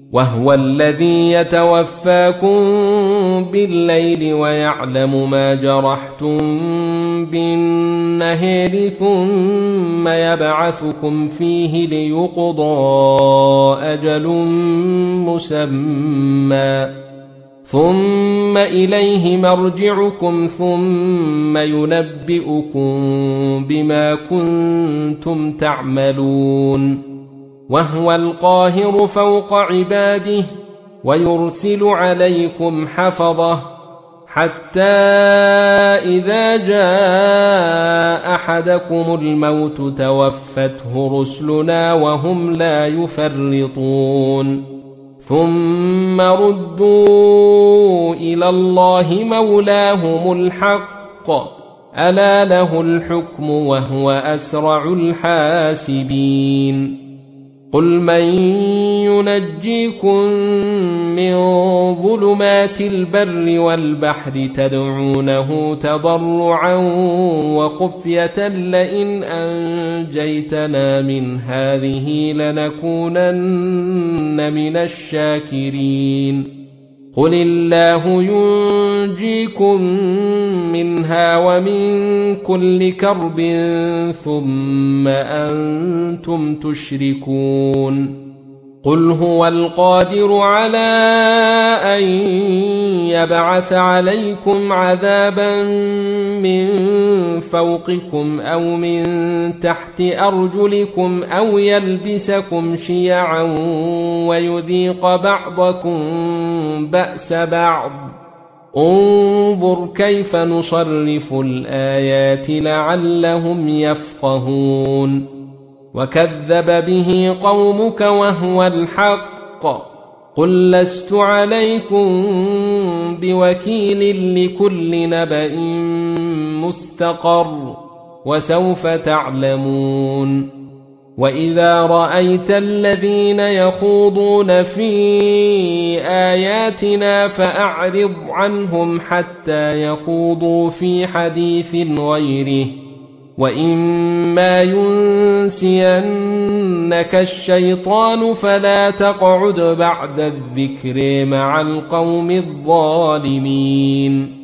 وهو الذي يتوفاكم بالليل ويعلم ما جرحتم بالنهار ثم يبعثكم فيه ليقضى أجل مسمى ثم إليه مرجعكم ثم ينبئكم بما كنتم تعملون وهو القاهر فوق عباده ويرسل عليكم حفظه حتى إذا جاء أحدكم الموت توفته رسلنا وهم لا يفرطون ثم ردوا إلى الله مولاهم الحق ألا له الحكم وهو أسرع الحاسبين قل من ينجيكم من ظلمات البر والبحر تدعونه تضرعا وخفية لئن أنجيتنا من هذه لنكونن من الشاكرين قل الله ينجيكم منها ومن كل كرب ثم أنتم تشركون قل هو القادر على أن يبعث عليكم عذابا من فوقكم أو من تحت أرجلكم أو يلبسكم شيعا ويذيق بعضكم بأس بعض انظر كيف نصرف الآيات لعلهم يفقهون وكذب به قومك وهو الحق قل لست عليكم بوكيل لكل نبأ مستقر وسوف تعلمون وإذا رأيت الذين يخوضون في آياتنا فأعرض عنهم حتى يخوضوا في حديث غيره وإما ينسينك الشيطان فلا تقعد بعد الذكر مع القوم الظالمين